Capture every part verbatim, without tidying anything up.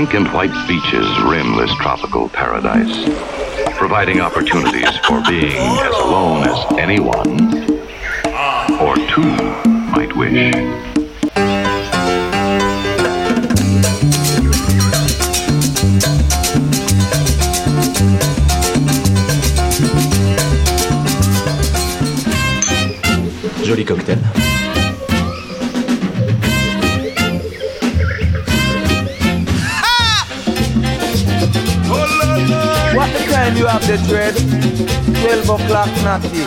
pink and white beaches rim this tropical paradise, providing opportunities for being as alone as anyone or two might wish. Joli cocktail. What the time you have the dread? twelve o'clock natty.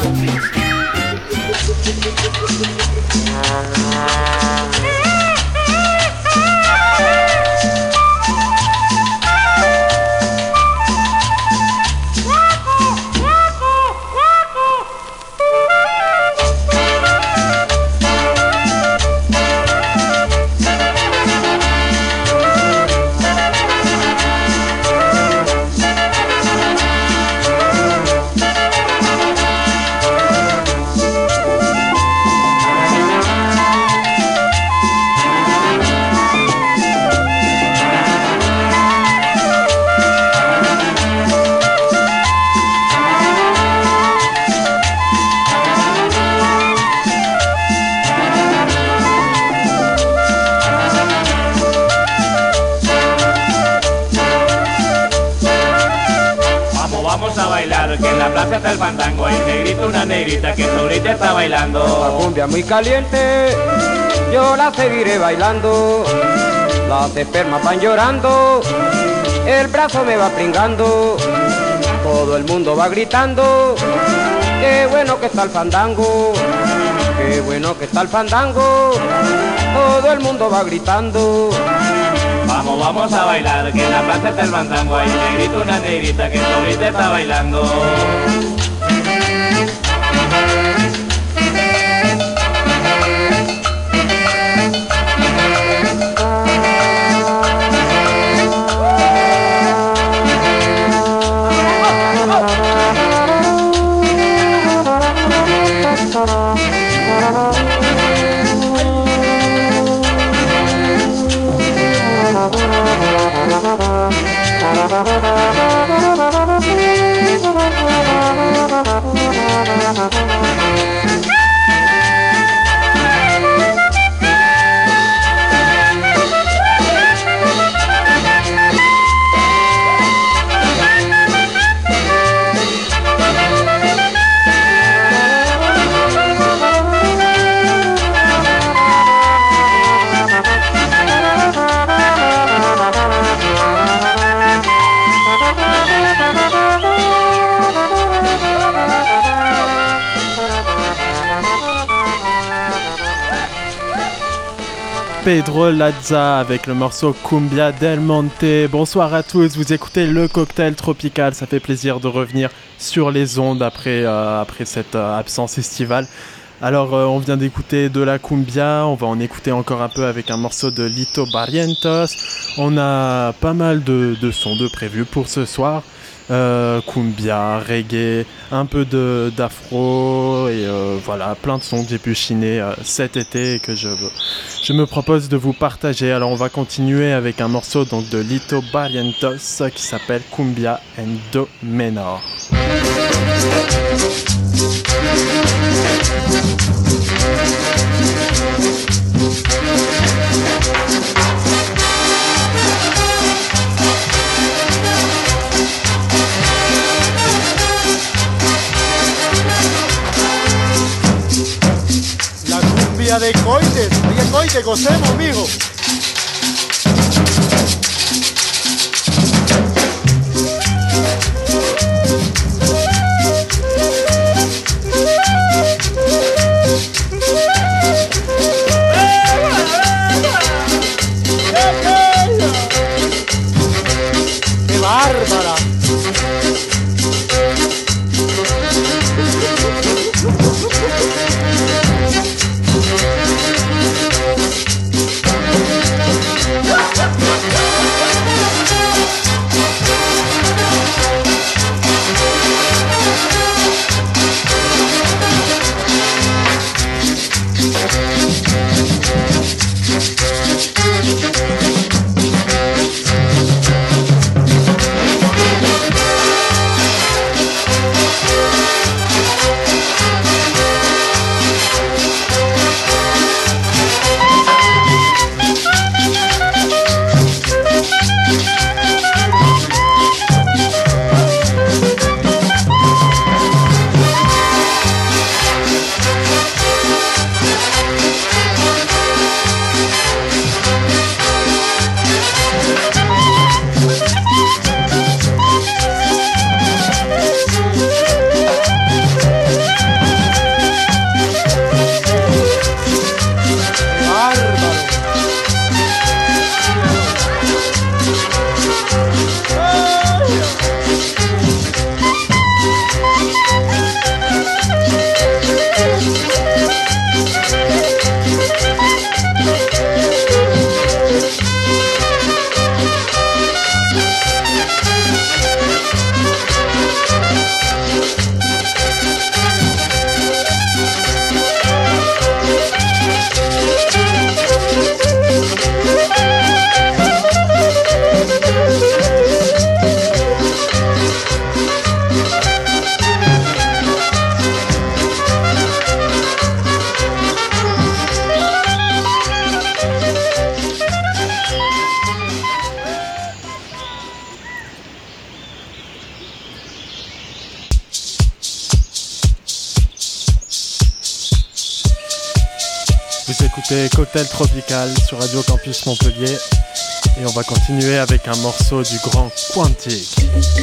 Que en la plaza está el fandango, hay un negrito, una negrita que ahorita está bailando. La cumbia muy caliente, yo la seguiré bailando. Las espermas van llorando, el brazo me va pringando. Todo el mundo va gritando, qué bueno que está el fandango, qué bueno que está el fandango. Todo el mundo va gritando. Vamos, vamos a bailar, que en la plaza está el fandango, hay un negrito, una negrita que ahorita está bailando. Pedro Lazza avec le morceau Cumbia del Monte. Bonsoir à tous, vous écoutez le cocktail tropical, ça fait plaisir de revenir sur les ondes après, euh, après cette euh, absence estivale. Alors euh, on vient d'écouter de la cumbia, on va en écouter encore un peu avec un morceau de Lito Barrientos. On a pas mal de, de sons de prévus pour ce soir. Euh, cumbia, reggae, un peu de, d'afro et euh, voilà, plein de sons que j'ai pu chiner euh, cet été et que je, je me propose de vous partager. Alors on va continuer avec un morceau donc de Lito Barrientos qui s'appelle Cumbia en Do menor. De coites, oye coite, gocemos, mijo. ¡Qué bárbara! Vous écoutez Cocktail Tropical sur Radio Campus Montpellier et on va continuer avec un morceau du grand Quantique.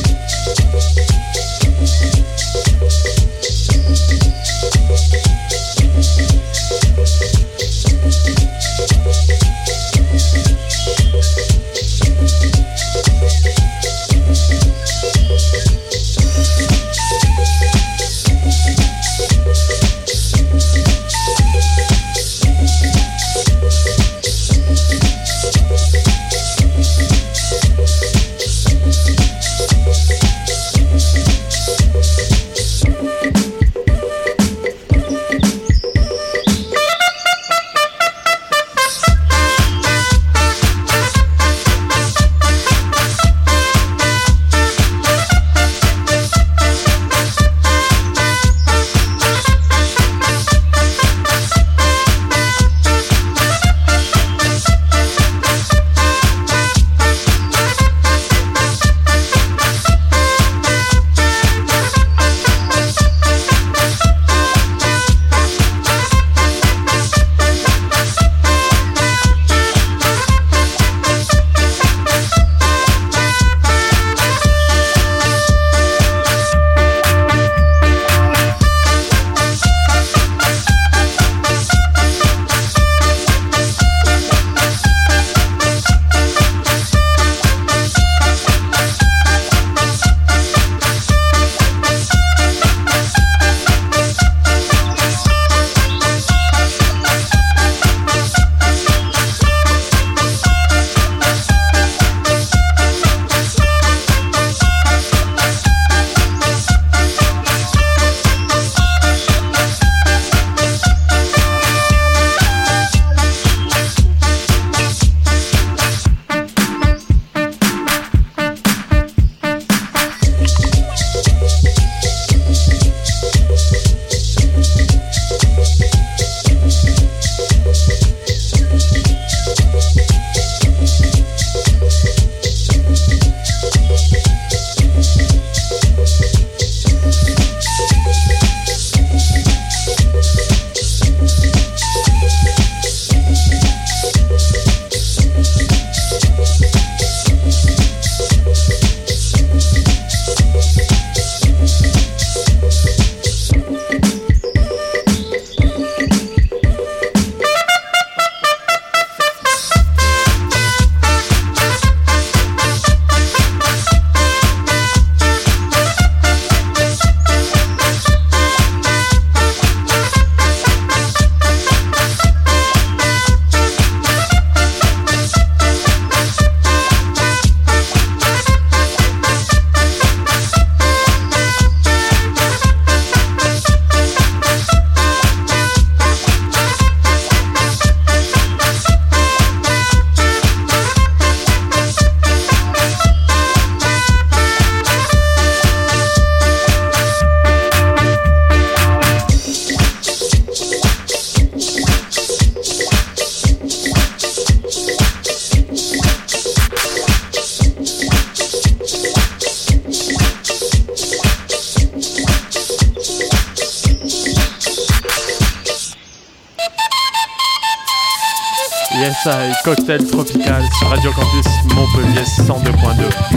Yes, I, Cocktail Tropical sur Radio Campus Montpellier cent deux point deux.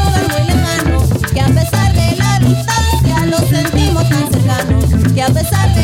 A pesar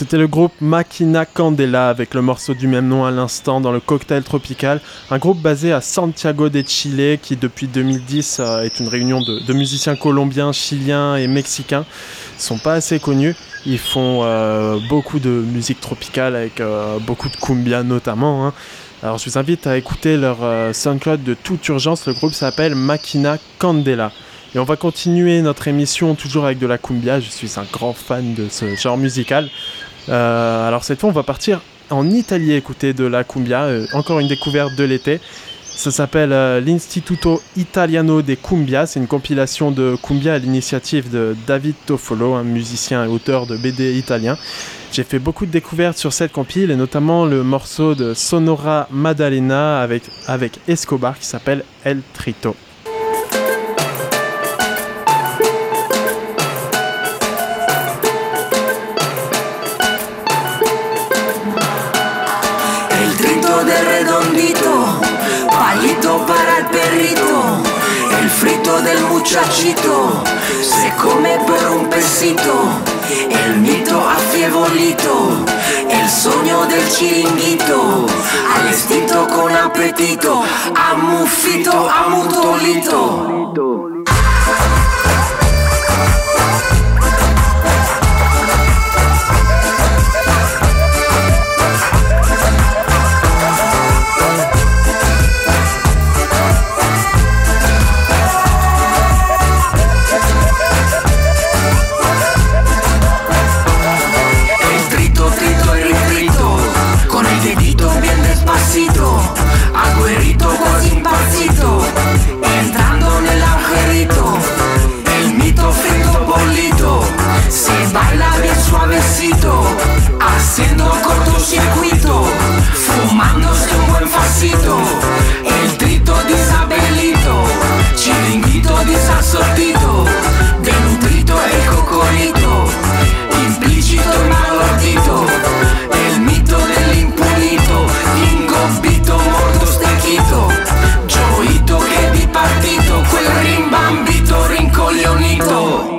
C'était le groupe Máquina Candela avec le morceau du même nom à l'instant dans le Cocktail Tropical, un groupe basé à Santiago de Chile qui depuis deux mille dix euh, est une réunion de, de musiciens colombiens, chiliens et mexicains. Ils sont pas assez connus, ils font euh, beaucoup de musique tropicale avec euh, beaucoup de cumbia notamment, hein. Alors je vous invite à écouter leur euh, SoundCloud de toute urgence, le groupe s'appelle Máquina Candela. Et on va continuer notre émission toujours avec de la cumbia, je suis un grand fan de ce genre musical. Euh, alors cette fois on va partir en Italie écouter de la cumbia, euh, encore une découverte de l'été. Ça s'appelle euh, l'Istituto Italiano de Cumbia, c'est une compilation de cumbia à l'initiative de David Toffolo, un musicien et auteur de B D italien. J'ai fait beaucoup de découvertes sur cette compile et notamment le morceau de Sonora Maddalena avec, avec Escobar qui s'appelle El Trito. Para el perrito, el frito del muchachito se come por un pesito, el mito affievolito, el sueño del chiringuito, allestito con apetito, amuffito, amutolito. Agüerito così impazzito, entrando nell'agujerito, el mito frito bollito, se baila bien suavecito, haciendo cortocircuito, fumándose un buen facito, el trito di Isabelito, chiringuito di Sassortito, denutrito el cocorito, implicito y malordito, el mito dell'impunito, ingobbito, morto stecchito, gioito che di partito, quel rimbambito rincoglionito.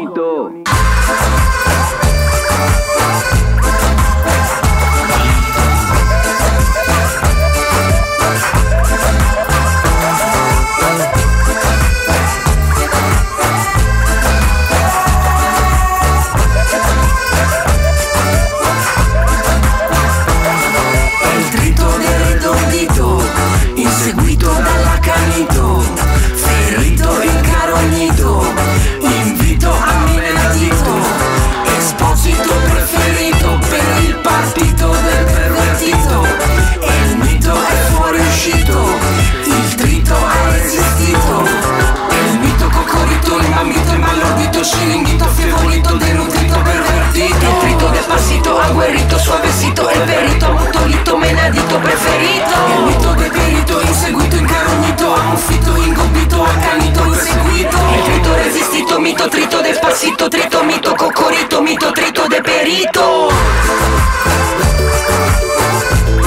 Inseguito dall'accanito, ferito incarognito, invito a menadito, esposito preferito per il partito del pervertito, il mito è fuoriuscito, il trito ha resistito, il mito cocorito, il mamito, il malordito, sciringhito, affievolito, denutrito, pervertito, il trito del passito, agguerrito, suavecito, il verito, mutolito, menadito, preferito, il mito del perito, inseguito, incarognito, ammuffito, ingobbito, accanito, inseguito, il trito resistito, mito, trito del passito, trito, mito, cocorito, mito, trito del perito.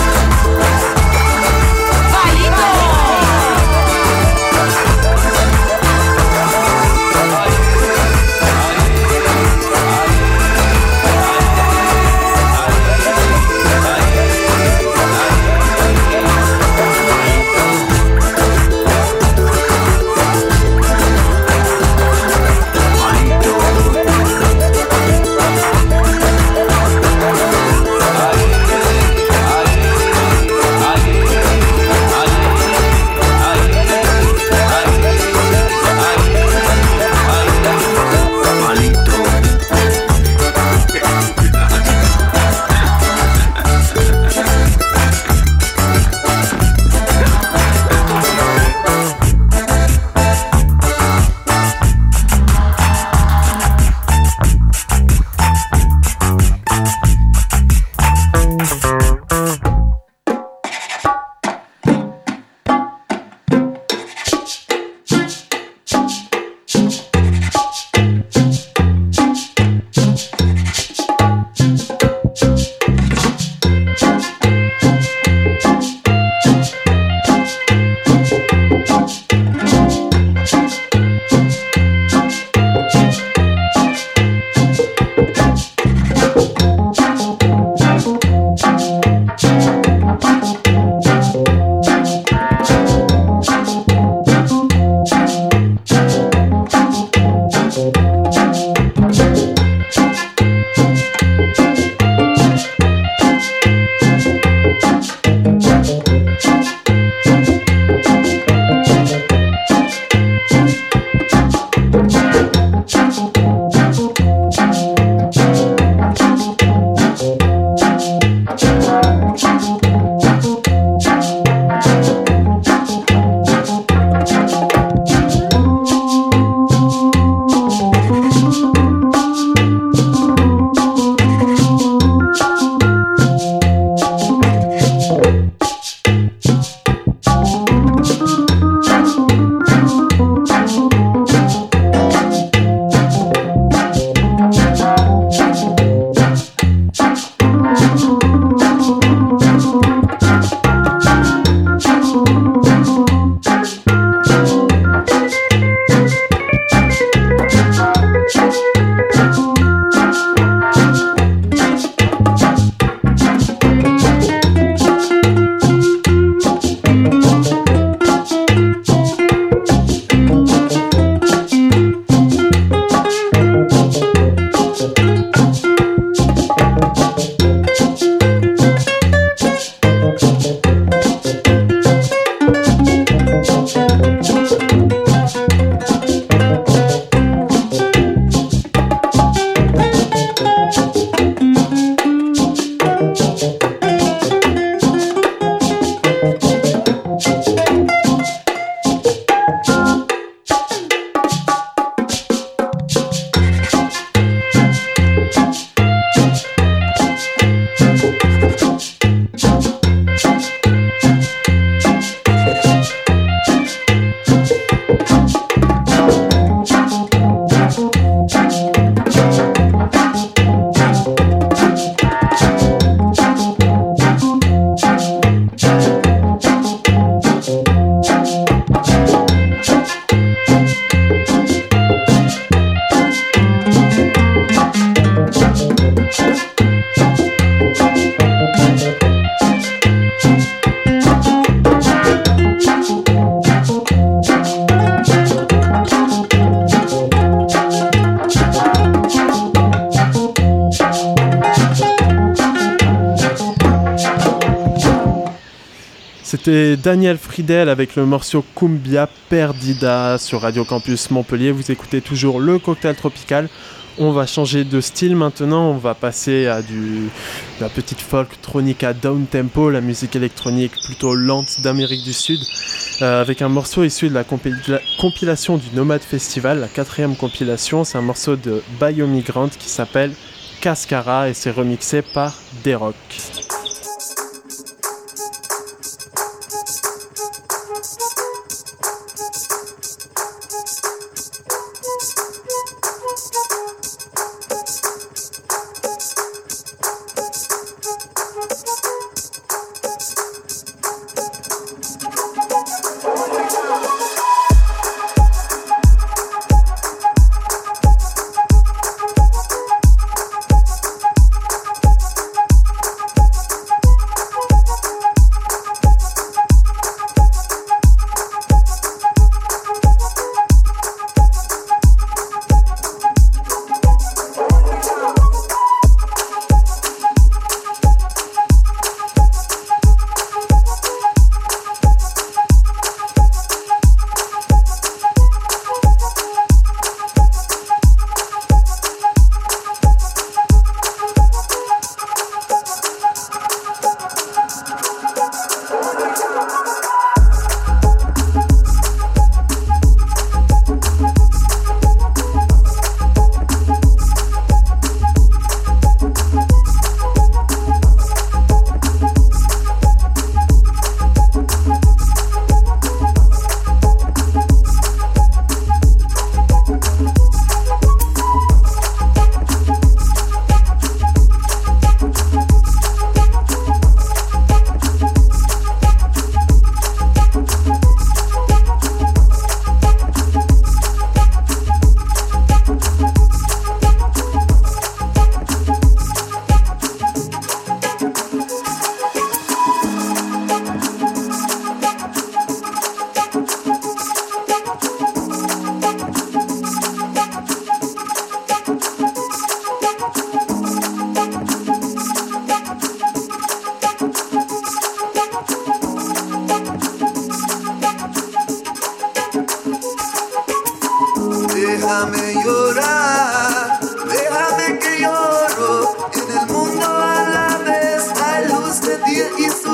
C'était Daniel Friedel avec le morceau Cumbia Perdida sur Radio Campus Montpellier. Vous écoutez toujours le cocktail tropical. On va changer de style maintenant, on va passer à du, de la petite folktronica down tempo, la musique électronique plutôt lente d'Amérique du Sud, euh, avec un morceau issu de la compila- compilation du Nomad Festival, la quatrième compilation. C'est un morceau de Biomigrant qui s'appelle Cascara et c'est remixé par D-Rock.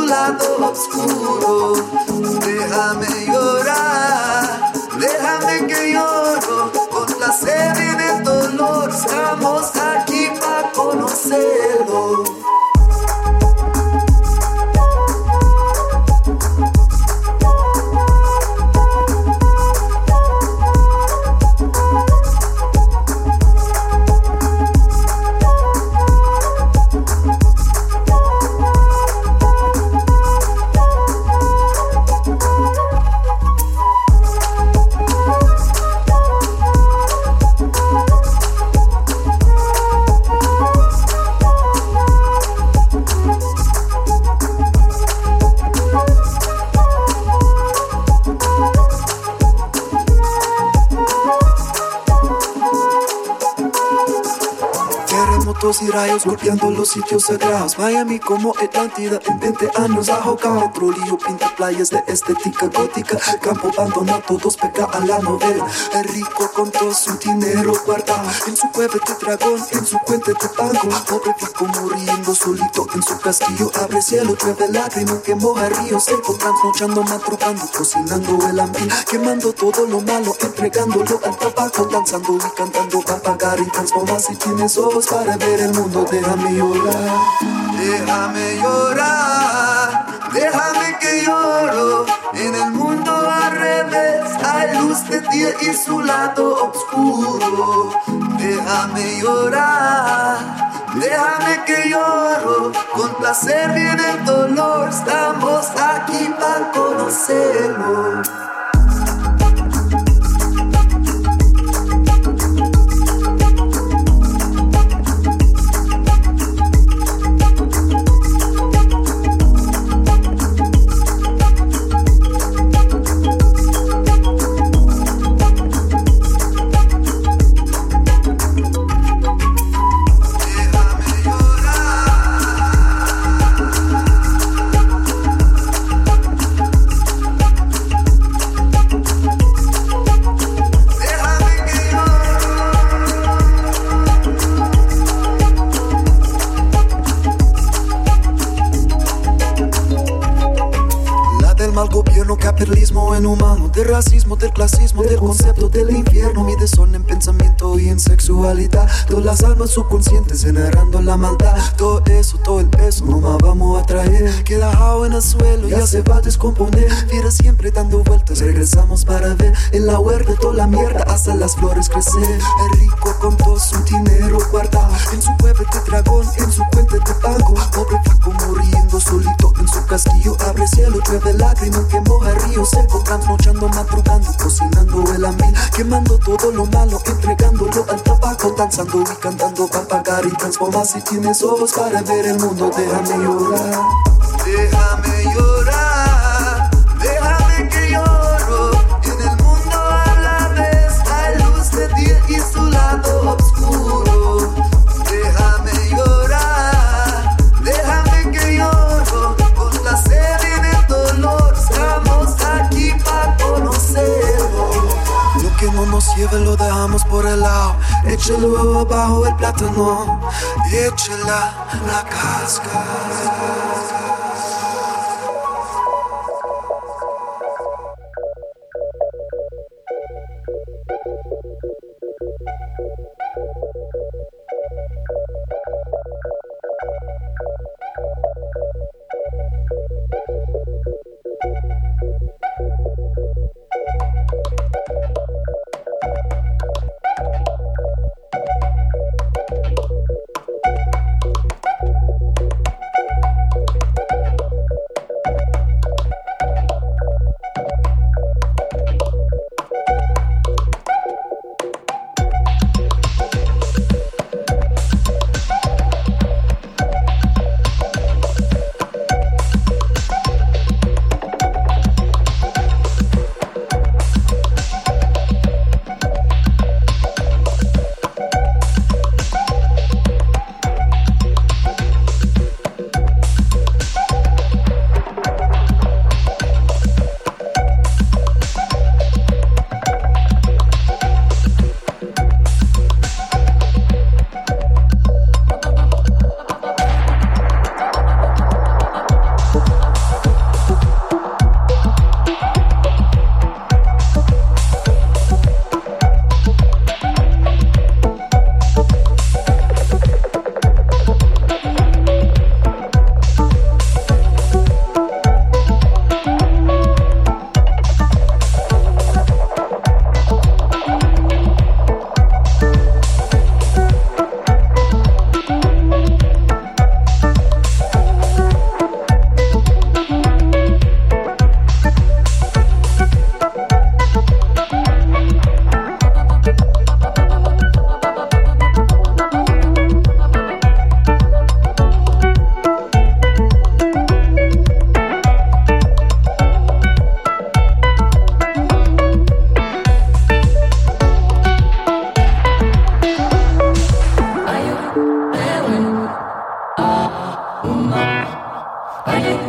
lado oscuro. Déjame llorar, déjame que lloro, con placer y de dolor, estamos aquí para conocerlo. Y rayos golpeando los sitios sagrados. Miami como Atlántida en veinte años ahogado. Petróleo pinta playas de estética gótica. Campo abandonado, todos pega a la novela. El rico con todo su dinero guardado en su cueva de dragón, en su cuenta de banco. Pobre rico muriendo solito en su castillo. Abre cielo, llueve lágrima que moja el río seco. Trasnochando, madrugando, cocinando el ambiente, quemando todo lo malo, entregándolo al tabaco. Danzando y cantando para pagar y transformar. Si tienes ojos para ver el mundo, déjame llorar, déjame llorar, déjame que lloro. En el mundo al revés hay luz de día y su lado oscuro. Déjame llorar, déjame que lloro, con placer viene el dolor, estamos aquí para conocerlo. Capitalismo inhumano, del racismo, del clasismo, del concepto del infierno. Mi desorden en pensamiento y en sexualidad. Todas las almas subconscientes generando la maldad. Todo eso, todo el peso, no más vamos a traer. Queda agua en el suelo, ya se va a descomponer. Vida siempre dando vueltas, regresamos para ver. En la huerta toda la mierda hasta las flores crecer. El rico con todo su dinero guardado en su cueva de dragón, en su cuenta de banco. Pobre flaco muriendo solito en su castillo. Abre cielo, llueve lágrimas que moja el río seco. Trasnochando, madrugando, cocinando el ambiente, quemando todo lo malo, entregándolo al tabaco. Danzando y cantando para pagar y transformar. Si tienes ojos para ver el mundo, déjame llorar, déjame llorar, déjame que lloro. En el mundo a la vez hay luz de día y su lado oscuro. Déjame llorar, déjame que lloro, con placer y de dolor, estamos aquí para conocerlo. Lo que no nos lleve lo dejamos por el lado. Échalo abajo el plátano, échala la cáscara.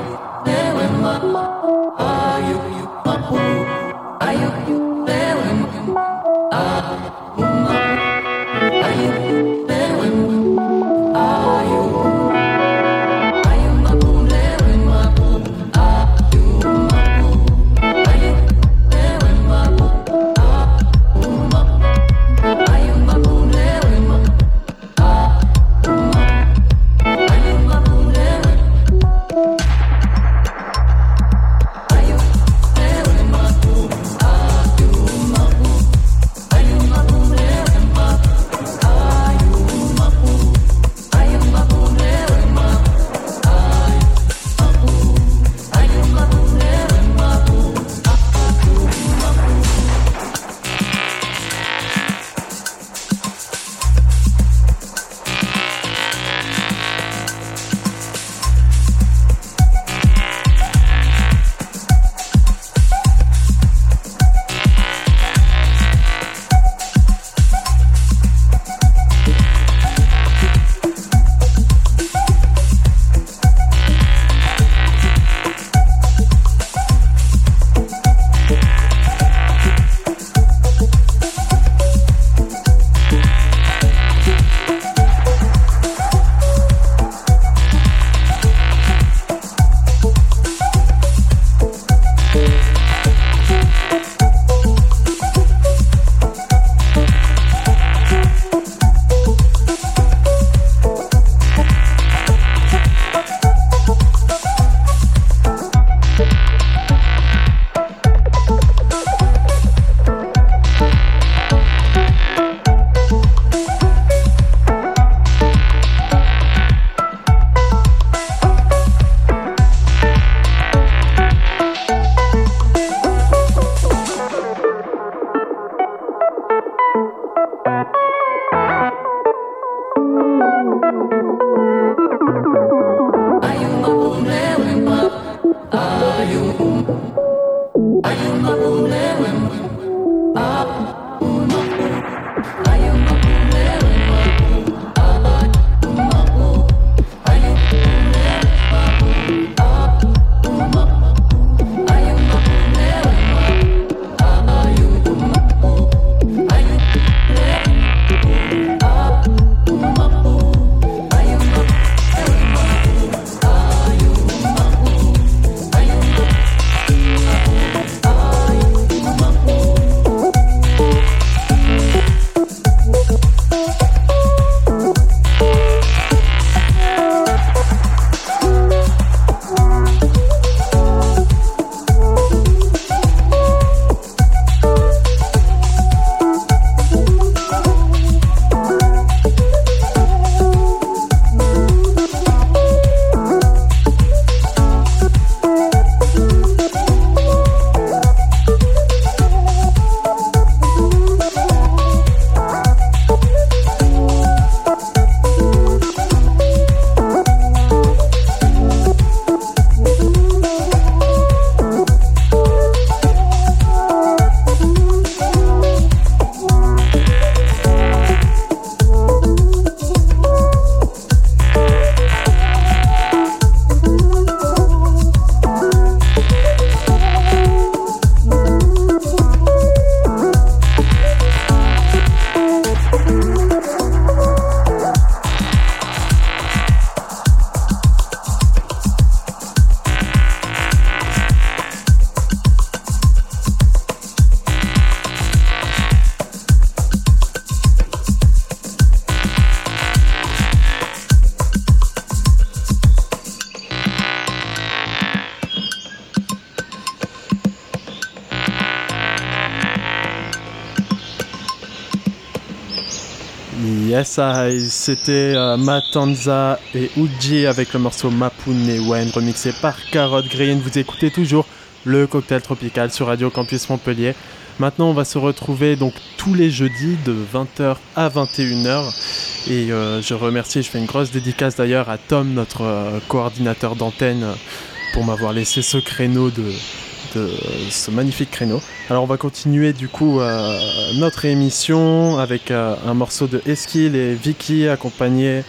Yes, I, c'était euh, Matanza et Uji avec le morceau Mapune Wen remixé par Carrot Green. Vous écoutez toujours le cocktail tropical sur Radio Campus Montpellier. Maintenant, on va se retrouver donc tous les jeudis de vingt heures à vingt et une heures. Et euh, je remercie, je fais une grosse dédicace d'ailleurs à Tom, notre euh, coordinateur d'antenne, pour m'avoir laissé ce créneau de... de ce magnifique créneau. Alors on va continuer du coup euh, notre émission avec euh, un morceau de Eskil et Vicky accompagné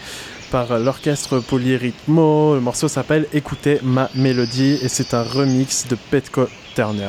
par l'orchestre Polyrythmo. Le morceau s'appelle Écoutez ma mélodie et c'est un remix de Petco Turner.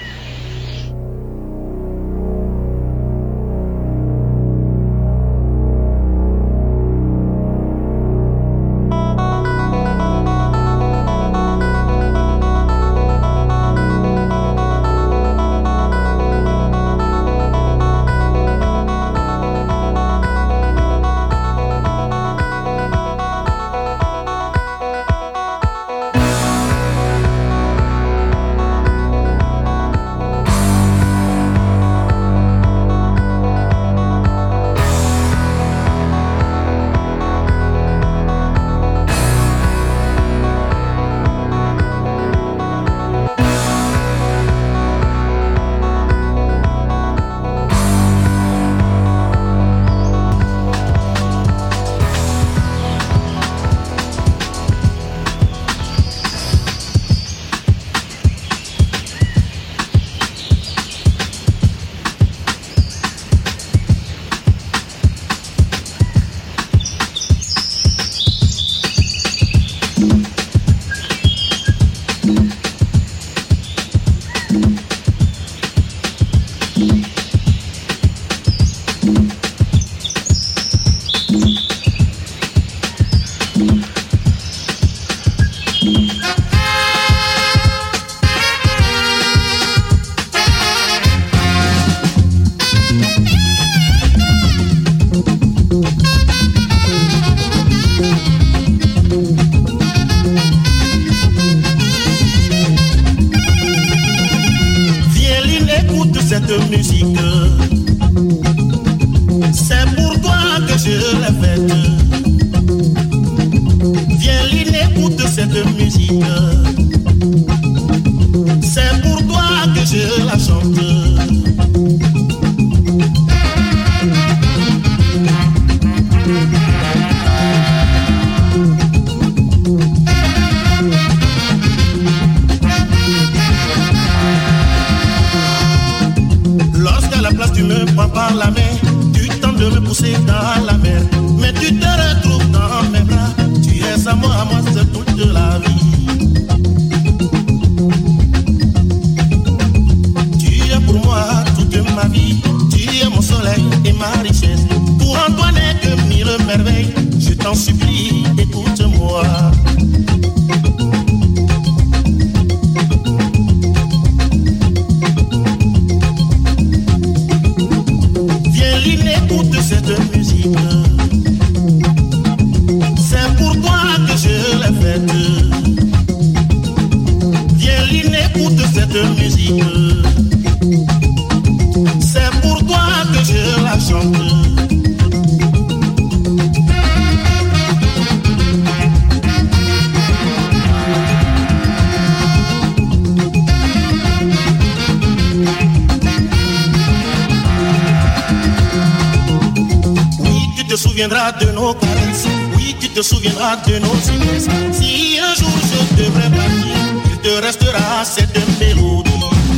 De nos caresses, oui, tu te souviendras de nos silences. Si un jour je devrais partir, il te restera cette mélodie.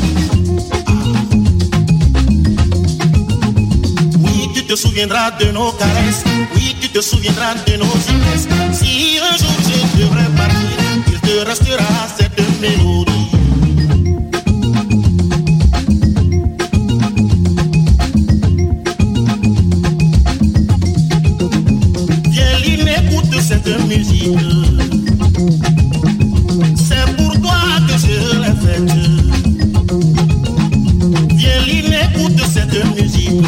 Oui, tu te souviendras de nos caresses, oui, tu te souviendras de nos silences. Si un jour je devrais partir, il te restera cette mélodie. Cette musique, c'est pour toi que je l'ai faite. Viens, Lynn, écoute cette musique,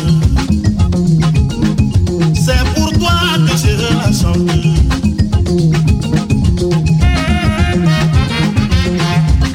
c'est pour toi que je la chante.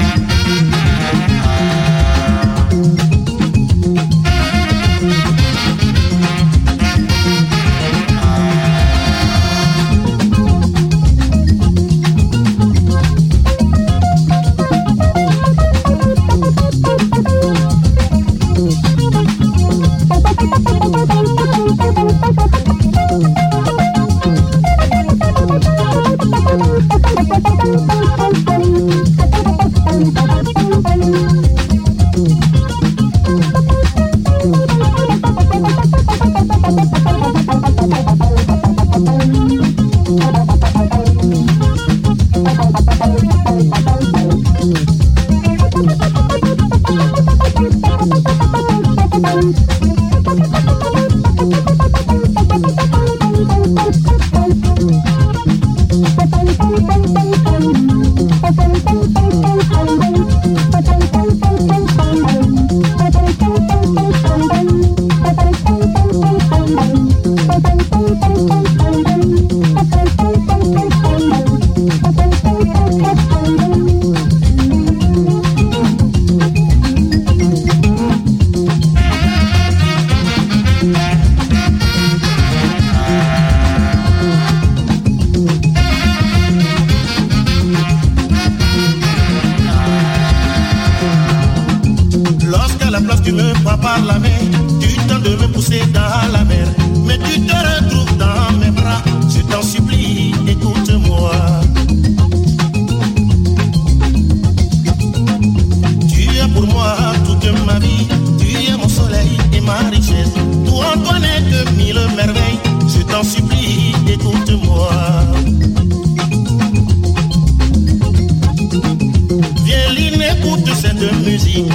la place, tu me prends par la main. Tu tentes de me pousser dans la mer, mais tu te retrouves dans mes bras. Je t'en supplie, écoute-moi. Tu es pour moi toute ma vie. Tu es mon soleil et ma richesse. Toi, toi n'est que mille merveilles. Je t'en supplie, écoute-moi. Viens, Lynn, écoute cette musique.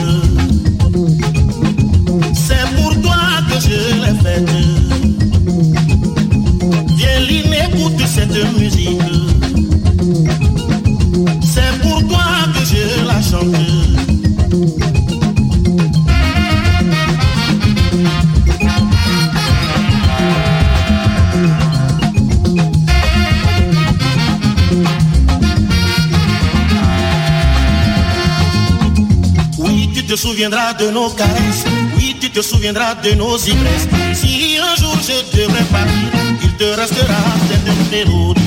C'est pour toi que je l'ai faite. Viens, Lynn, écoute cette musique. C'est pour toi que je la chante. Tu te souviendras de nos caresses, oui, tu te souviendras de nos ivresses. Si un jour je devrais partir, il te restera cette mélodie.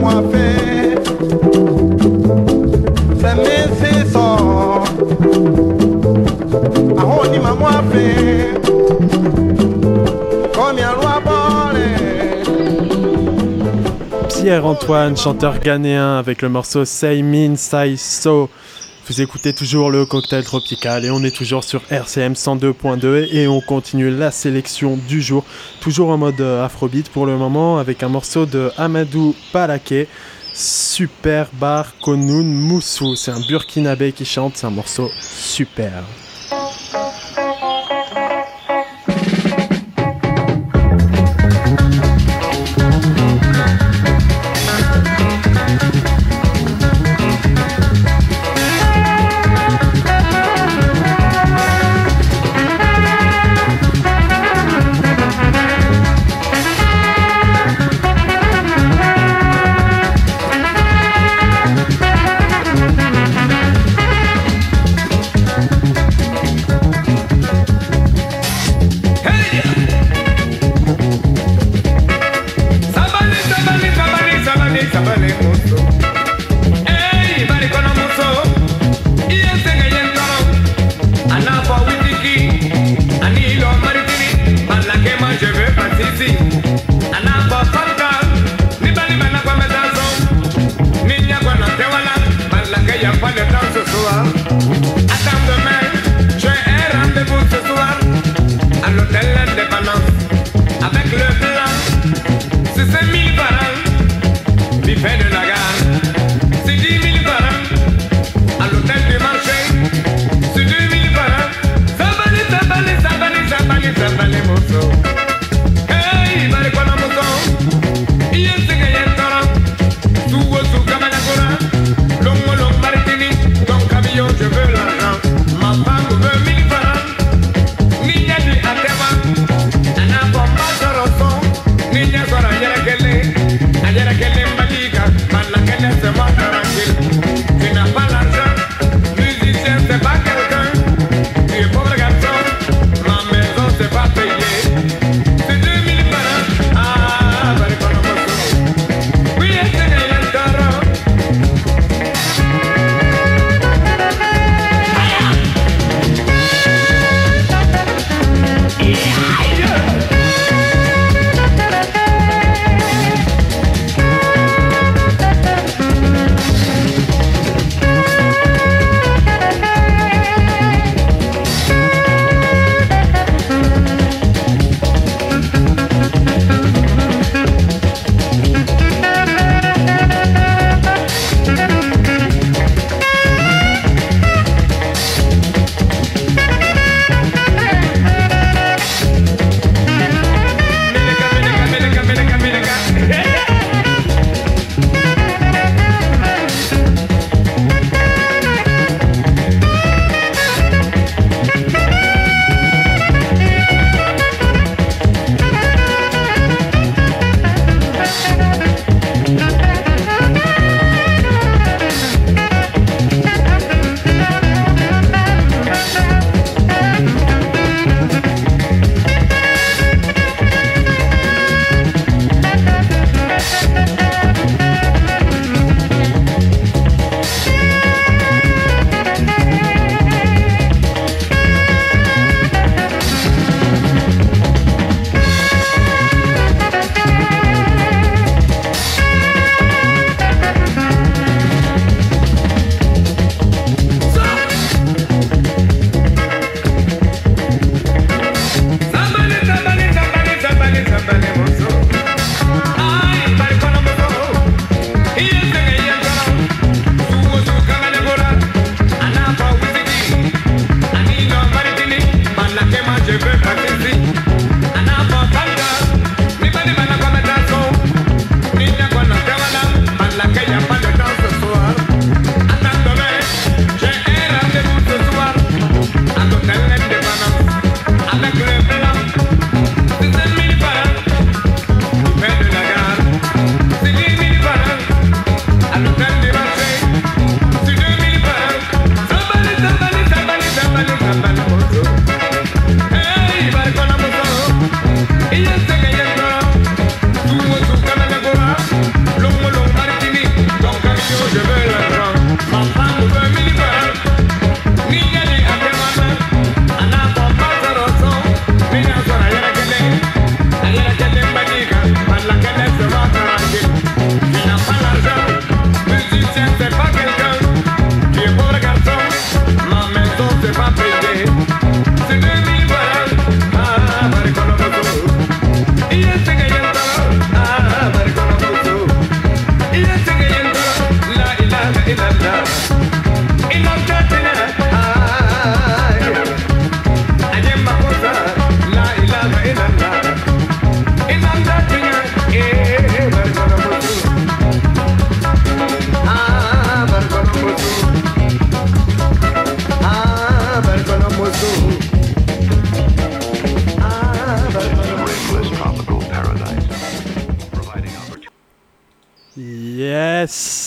moi fait. C'est mes saisons. Ah, on y m'a moi fait. Comme y'a loi bolée. Pierre-Antoine, chanteur ghanéen, avec le morceau Say Min Say So. Vous écoutez toujours le Cocktail Tropical et on est toujours sur R C M cent deux point deux et on continue la sélection du jour, toujours en mode afrobeat pour le moment, avec un morceau de Amadou Balaké, Super Bar Konoun Moussou. C'est un burkinabé qui chante, c'est un morceau super.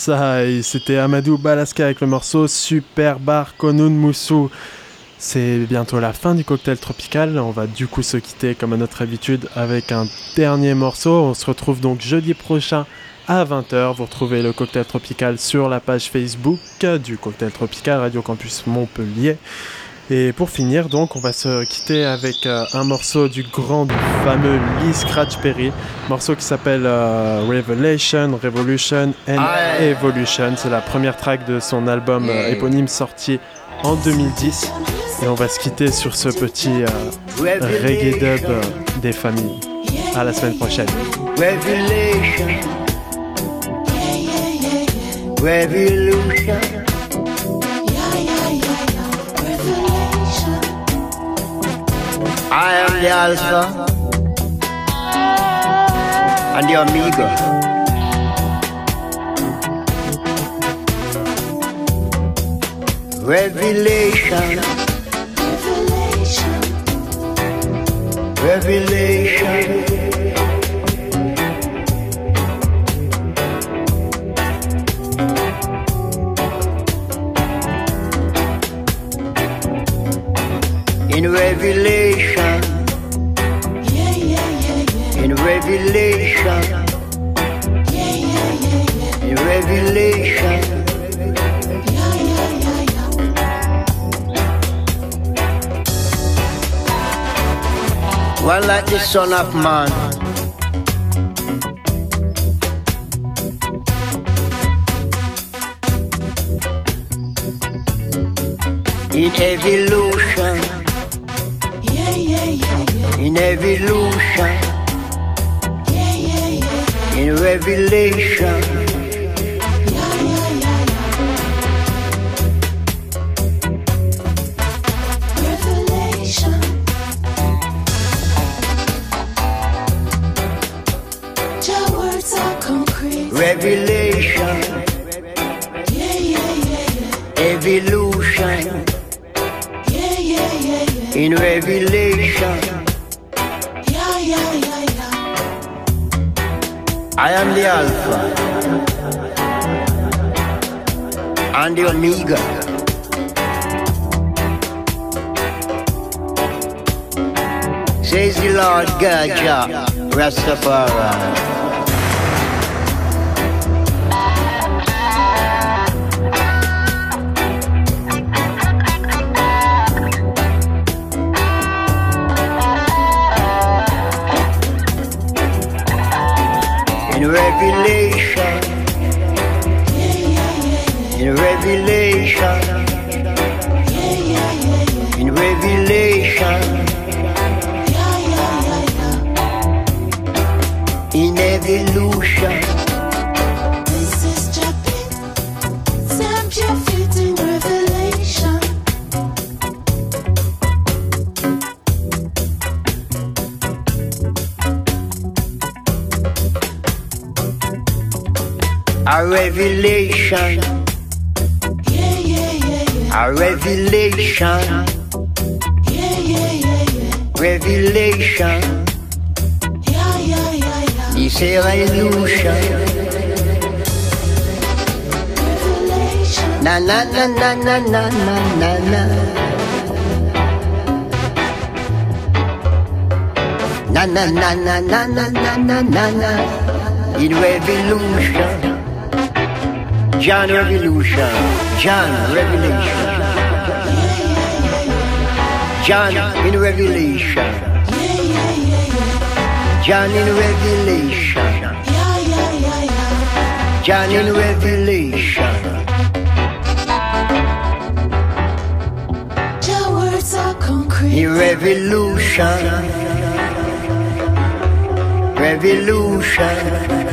ça, et c'était Amadou Balaska avec le morceau Super Bar Konun Moussou. C'est bientôt la fin du cocktail tropical, on va du coup se quitter comme à notre habitude avec un dernier morceau. On se retrouve donc jeudi prochain à vingt heures. Vous retrouvez le cocktail tropical sur la page Facebook du cocktail tropical Radio Campus Montpellier. Et pour finir, donc, on va se quitter avec euh, un morceau du grand, du fameux Lee Scratch Perry, morceau qui s'appelle euh, Revelation, Revolution and ah, Evolution. C'est la première track de son album euh, éponyme sorti en deux mille dix. Et on va se quitter sur ce petit euh, reggae dub euh, des familles. À la semaine prochaine. Revelation, Revolution. I am the Alpha and the Omega. Revelation, Revelation, Revelation. In Revelation, yeah, yeah, yeah, yeah. In Revelation, yeah, yeah, yeah, yeah. In Revelation, yeah, yeah, yeah, yeah. One like the Son of Man, in evolution. In evolution, yeah, yeah, yeah. In revelation, yeah, yeah, yeah, yeah. Revelation, your words are concrete. Revelation, yeah, yeah, yeah, yeah. Evolution, yeah, yeah, yeah, yeah. In revelation. Yeah, yeah, yeah. I am the Alpha and the Omega. Says the Lord God, Jah Rastafari. In Revelation, in Revelation, in Revelation, in evolution. This is Japan, stamp your feet in Revelation. A revelation, yeah, yeah, yeah, yeah. A revelation, yeah, yeah, yeah, yeah. Revelation, yeah, yeah, yeah, yeah. This is revolution. Revelation. Na na na na na na na na. Na na na na na na na na na. In revolution. John Revolution, John Revelation, John in Revelation, John in Revelation, John in Revelation. Your words are concrete. In Revolution, Revolution.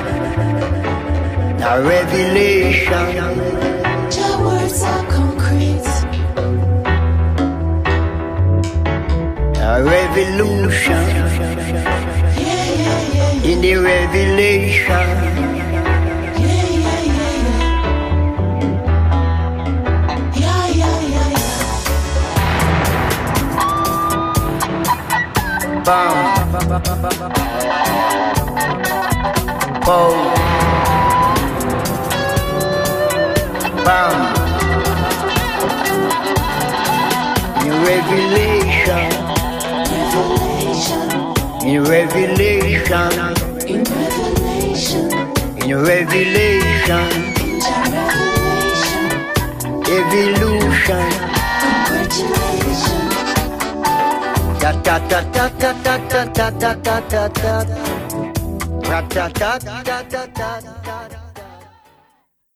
A revelation. Your words are concrete. A revolution. Yeah, yeah, yeah. In the revelation. Yeah, yeah, yeah, yeah. Yeah, yeah, yeah, yeah. Bam. Boom. bam. In revelation, in revelation, in revelation, evolution. Ta ta ta ta ta ta ta ta ta ta ta ta ta ta ta ta ta ta ta.